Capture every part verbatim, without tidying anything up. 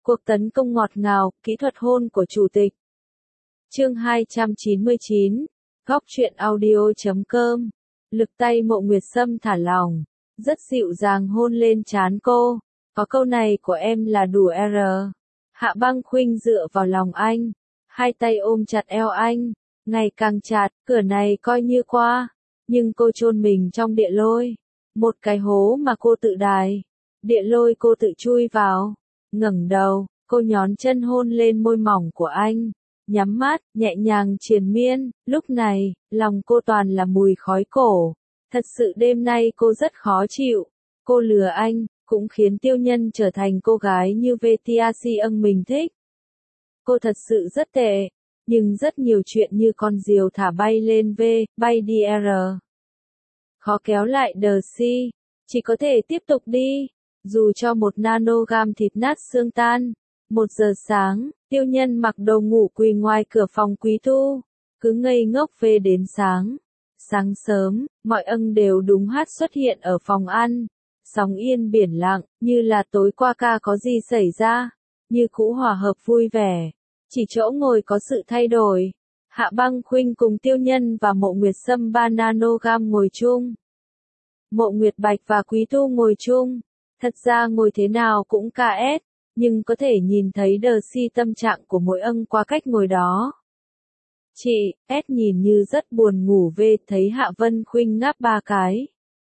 Cuộc tấn công ngọt ngào, kỹ thuật hôn của chủ tịch. Chương hai trăm chín mươi chín, góc truyện audio chấm com. Lực tay Mộ Nguyệt Sâm thả lỏng, rất dịu dàng hôn lên trán cô. Có câu này của em là đủ R. Hạ Băng Khuynh dựa vào lòng anh, hai tay ôm chặt eo anh, ngày càng chặt, cửa này coi như qua, nhưng cô chôn mình trong địa lôi, một cái hố mà cô tự đào. Địa lôi cô tự chui vào, ngẩng đầu, cô nhón chân hôn lên môi mỏng của anh, nhắm mắt, nhẹ nhàng triền miên. Lúc này, lòng cô toàn là mùi khói cổ. Thật sự đêm nay cô rất khó chịu. Cô lừa anh, cũng khiến Tiêu Nhân trở thành cô gái như vê tê a xê âng mình thích. Cô thật sự rất tệ, nhưng rất nhiều chuyện như con diều thả bay lên V, bay đi R. Khó kéo lại đờ si, chỉ có thể tiếp tục đi, dù cho một nanogam thịt nát xương tan. Một giờ sáng, Tiêu Nhân mặc đồ ngủ quỳ ngoài cửa phòng Quý Thu, cứ ngây ngốc về đến sáng. Sáng sớm, mọi âng đều đúng hát xuất hiện ở phòng ăn. Sóng yên biển lặng, như là tối qua ca có gì xảy ra, như cũ hòa hợp vui vẻ. Chỉ chỗ ngồi có sự thay đổi. Hạ Băng Khuynh cùng Tiêu Nhân và Mộ Nguyệt Sâm ba nanogam ngồi chung. Mộ Nguyệt Bạch và Quý Thu ngồi chung. Thật ra ngồi thế nào cũng ca ét, nhưng có thể nhìn thấy đờ si tâm trạng của mỗi âng qua cách ngồi đó. Chị, S nhìn như rất buồn ngủ về thấy Hạ Vân Khuynh ngáp ba cái.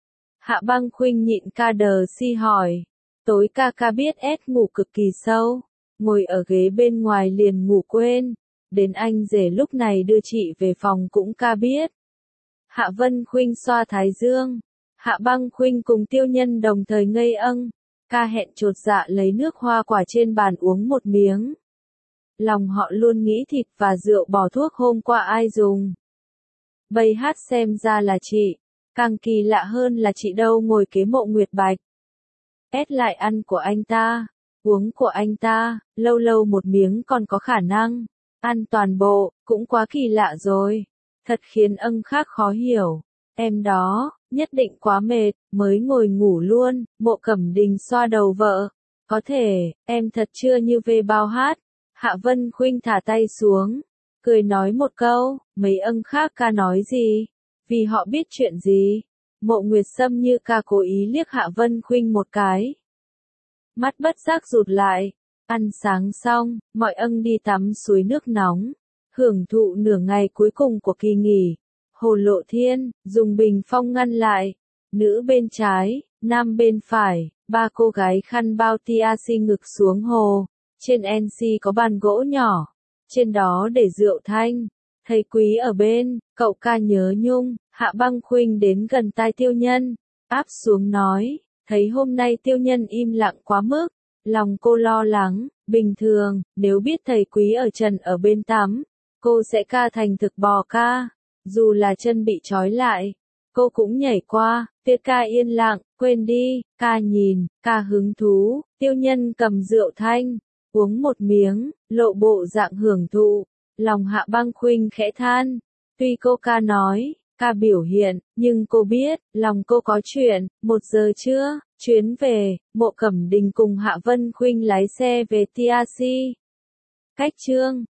Hạ Băng Khuynh nhịn ca đờ si hỏi. Tối ca ca biết S ngủ cực kỳ sâu, ngồi ở ghế bên ngoài liền ngủ quên. Đến anh rể lúc này đưa chị về phòng cũng ca biết. Hạ Vân Khuynh xoa thái dương. Hạ Băng Khuynh cùng Tiêu Nhân đồng thời ngây âng. Ca hẹn chột dạ lấy nước hoa quả trên bàn uống một miếng. Lòng họ luôn nghĩ thịt và rượu bỏ thuốc hôm qua ai dùng. Bầy hát xem ra là chị. Càng kỳ lạ hơn là chị đâu ngồi kế Mộ Nguyệt Bạch. Ét lại ăn của anh ta, uống của anh ta, lâu lâu một miếng còn có khả năng. Ăn toàn bộ, cũng quá kỳ lạ rồi. Thật khiến âng khác khó hiểu. Em đó, nhất định quá mệt, mới ngồi ngủ luôn. Mộ Cẩm Đình xoa đầu vợ. Có thể, em thật chưa như về bao hát. Hạ Vân Khuynh thả tay xuống, cười nói một câu, mấy âng khác ca nói gì? Vì họ biết chuyện gì? Mộ Nguyệt Sâm như ca cố ý liếc Hạ Vân Khuynh một cái. Mắt bất giác rụt lại. Ăn sáng xong, mọi âng đi tắm suối nước nóng, hưởng thụ nửa ngày cuối cùng của kỳ nghỉ. Hồ Lộ Thiên, dùng bình phong ngăn lại. Nữ bên trái, nam bên phải, ba cô gái khăn bao tê a xê ngực xuống hồ. Trên en xê có bàn gỗ nhỏ, trên đó để rượu thanh. Thầy Quý ở bên, cậu ca nhớ nhung. Hạ Băng Khuynh đến gần tai Tiêu Nhân, áp xuống nói, thấy hôm nay Tiêu Nhân im lặng quá mức, lòng cô lo lắng. Bình thường, nếu biết thầy Quý ở trần ở bên tắm, cô sẽ ca thành thực bò ca, dù là chân bị trói lại, cô cũng nhảy qua. Tiết ca yên lặng, quên đi, ca nhìn, ca hứng thú. Tiêu Nhân cầm rượu thanh, uống một miếng, lộ bộ dạng hưởng thụ. Lòng Hạ Băng Khuynh khẽ than. Tuy cô ca nói, ca biểu hiện, nhưng cô biết, lòng cô có chuyện. Một giờ trưa, chuyến về, Mộ Cẩm Đình cùng Hạ Vân Khuynh lái xe về tê a xê. Cách chương